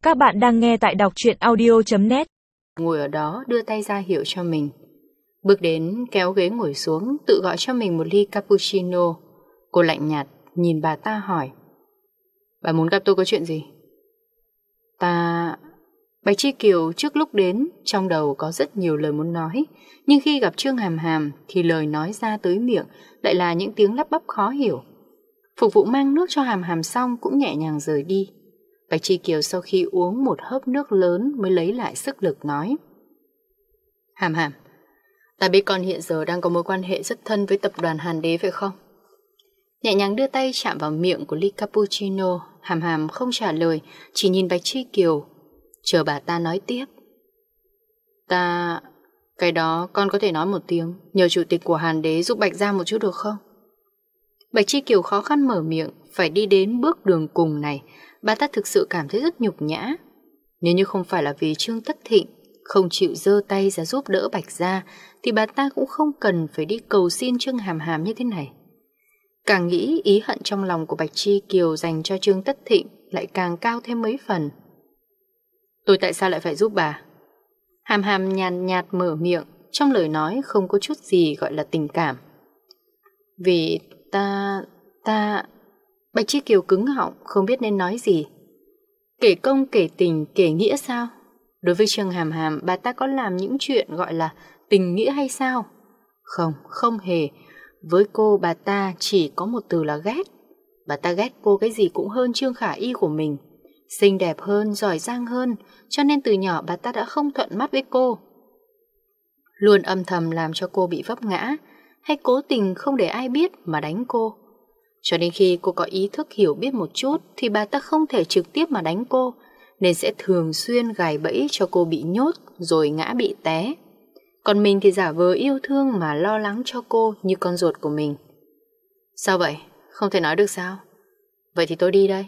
Các bạn đang nghe tại đọc truyện audio.net. Ngồi ở đó đưa tay ra hiệu cho mình. Bước đến kéo ghế ngồi xuống, tự gọi cho mình một ly cappuccino. Cô lạnh nhạt nhìn bà ta hỏi: "Bà muốn gặp tôi có chuyện gì?" Bạch Chi Kiều trước lúc đến trong đầu có rất nhiều lời muốn nói, nhưng khi gặp Trương Hàm Hàm thì lời nói ra tới miệng lại là những tiếng lắp bắp khó hiểu. Phục vụ mang nước cho Hàm Hàm xong cũng nhẹ nhàng rời đi. Bạch Chi Kiều sau khi uống một hớp nước lớn mới lấy lại sức lực nói: "Hàm Hàm, ta biết con hiện giờ đang có mối quan hệ rất thân với tập đoàn Hàn Đế phải không?" Nhẹ nhàng đưa tay chạm vào miệng của ly cappuccino. Hàm Hàm không trả lời, chỉ nhìn Bạch Chi Kiều, chờ bà ta nói tiếp. Cái đó con có thể nói một tiếng, nhờ chủ tịch của Hàn Đế giúp Bạch ra một chút được không?" Bạch Chi Kiều khó khăn mở miệng, phải đi đến bước đường cùng này, bà ta thực sự cảm thấy rất nhục nhã. Nếu như không phải là vì Trương Tất Thịnh không chịu giơ tay ra giúp đỡ Bạch gia, thì bà ta cũng không cần phải đi cầu xin Trương Hàm Hàm như thế này. Càng nghĩ, ý hận trong lòng của Bạch Chi Kiều dành cho Trương Tất Thịnh lại càng cao thêm mấy phần. "Tôi tại sao lại phải giúp bà?" Hàm Hàm nhàn nhạt mở miệng, trong lời nói không có chút gì gọi là tình cảm. "Vì ta... Bạch Chi Kiều cứng họng, không biết nên nói gì. Kể công, kể tình, kể nghĩa sao? Đối với Trương Hàm Hàm, bà ta có làm những chuyện gọi là tình nghĩa hay sao? Không, không hề. Với cô, bà ta chỉ có một từ là ghét. Bà ta ghét cô cái gì cũng hơn Trương Khả Y của mình. Xinh đẹp hơn, giỏi giang hơn, cho nên từ nhỏ bà ta đã không thuận mắt với cô. Luôn âm thầm làm cho cô bị vấp ngã, hay cố tình không để ai biết mà đánh cô. Cho đến khi cô có ý thức hiểu biết một chút thì bà ta không thể trực tiếp mà đánh cô, nên sẽ thường xuyên gài bẫy cho cô bị nhốt rồi ngã bị té. Còn mình thì giả vờ yêu thương mà lo lắng cho cô như con ruột của mình." "Sao vậy? Không thể nói được sao? Vậy thì tôi đi đây."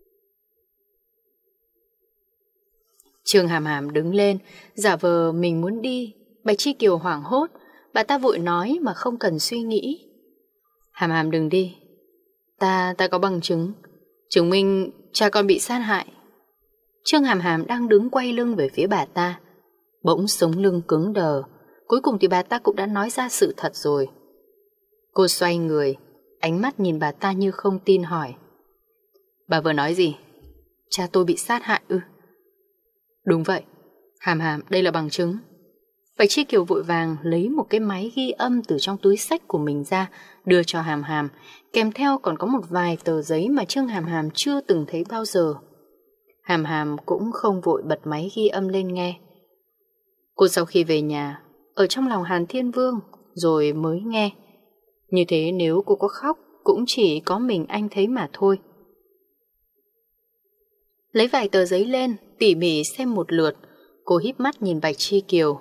Trương Hàm Hàm đứng lên, giả vờ mình muốn đi. Bạch Chi Kiều hoảng hốt, bà ta vội nói mà không cần suy nghĩ: "Hàm Hàm đừng đi. Ta có bằng chứng, chứng minh cha con bị sát hại." Trương Hàm Hàm đang đứng quay lưng về phía bà ta, bỗng sống lưng cứng đờ. Cuối cùng thì bà ta cũng đã nói ra sự thật rồi. Cô xoay người, ánh mắt nhìn bà ta như không tin hỏi: "Bà vừa nói gì? Cha tôi bị sát hại ư?" "Đúng vậy, Hàm Hàm, đây là bằng chứng." Bạch Chi Kiều vội vàng lấy một cái máy ghi âm từ trong túi xách của mình ra, đưa cho Hàm Hàm, kèm theo còn có một vài tờ giấy mà Trương Hàm Hàm chưa từng thấy bao giờ. Hàm Hàm cũng không vội bật máy ghi âm lên nghe. Cô sau khi về nhà, ở trong lòng Hàn Thiên Vương rồi mới nghe. Như thế nếu cô có khóc cũng chỉ có mình anh thấy mà thôi. Lấy vài tờ giấy lên, tỉ mỉ xem một lượt, cô híp mắt nhìn Bạch Chi Kiều.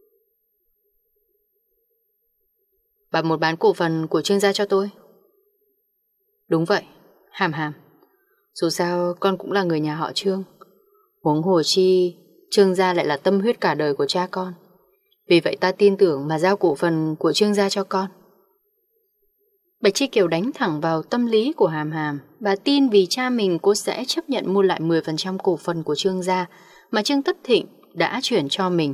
"Bà muốn bán cổ phần của Trương gia cho tôi?" "Đúng vậy, Hàm Hàm. Dù sao con cũng là người nhà họ Trương. Huống hồ chi Trương gia lại là tâm huyết cả đời của cha con. Vì vậy ta tin tưởng mà giao cổ phần của Trương gia cho con." Bạch Chi Kiều đánh thẳng vào tâm lý của Hàm Hàm. Bà tin vì cha mình cô sẽ chấp nhận mua lại 10% cổ phần của Trương gia mà Trương Tất Thịnh đã chuyển cho mình.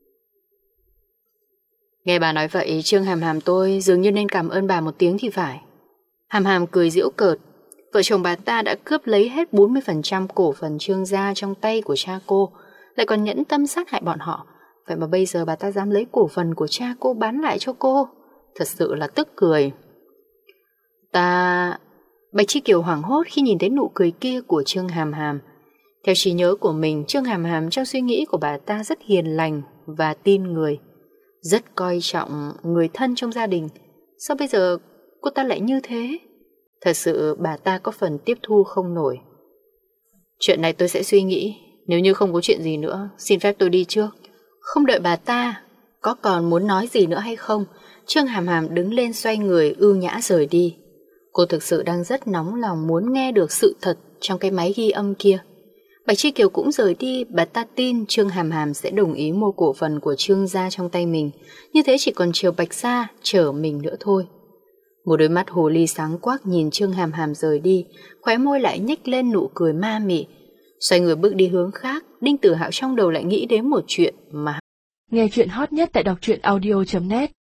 Nghe bà nói vậy, Trương Hàm Hàm tôi dường như nên cảm ơn bà một tiếng thì phải. Hàm Hàm cười giễu cợt. Vợ chồng bà ta đã cướp lấy hết 40% cổ phần Trương gia trong tay của cha cô, lại còn nhẫn tâm sát hại bọn họ. Vậy mà bây giờ bà ta dám lấy cổ phần của cha cô bán lại cho cô. Thật sự là tức cười. Bạch Chi Kiều hoảng hốt khi nhìn thấy nụ cười kia của Trương Hàm Hàm. Theo trí nhớ của mình, Trương Hàm Hàm trong suy nghĩ của bà ta rất hiền lành và tin người, rất coi trọng người thân trong gia đình. Sao bây giờ cô ta lại như thế? Thật sự bà ta có phần tiếp thu không nổi. "Chuyện này tôi sẽ suy nghĩ. Nếu như không có chuyện gì nữa, xin phép tôi đi trước." Không đợi bà ta có còn muốn nói gì nữa hay không, Trương Hàm Hàm đứng lên xoay người ưu nhã rời đi. Cô thực sự đang rất nóng lòng muốn nghe được sự thật trong cái máy ghi âm kia. Bạch Chi Kiều cũng rời đi. Bà ta tin Trương Hàm Hàm sẽ đồng ý mua cổ phần của Trương gia trong tay mình. Như thế chỉ còn chiều Bạch gia chở mình nữa thôi. Một đôi mắt hồ ly sáng quắc nhìn Trương Hàm Hàm rời đi, khóe môi lại nhếch lên nụ cười ma mị. Xoay người bước đi hướng khác, Đinh Tử Hạo trong đầu lại nghĩ đến một chuyện mà Nghe chuyện hot nhất tại đọc truyện audio.net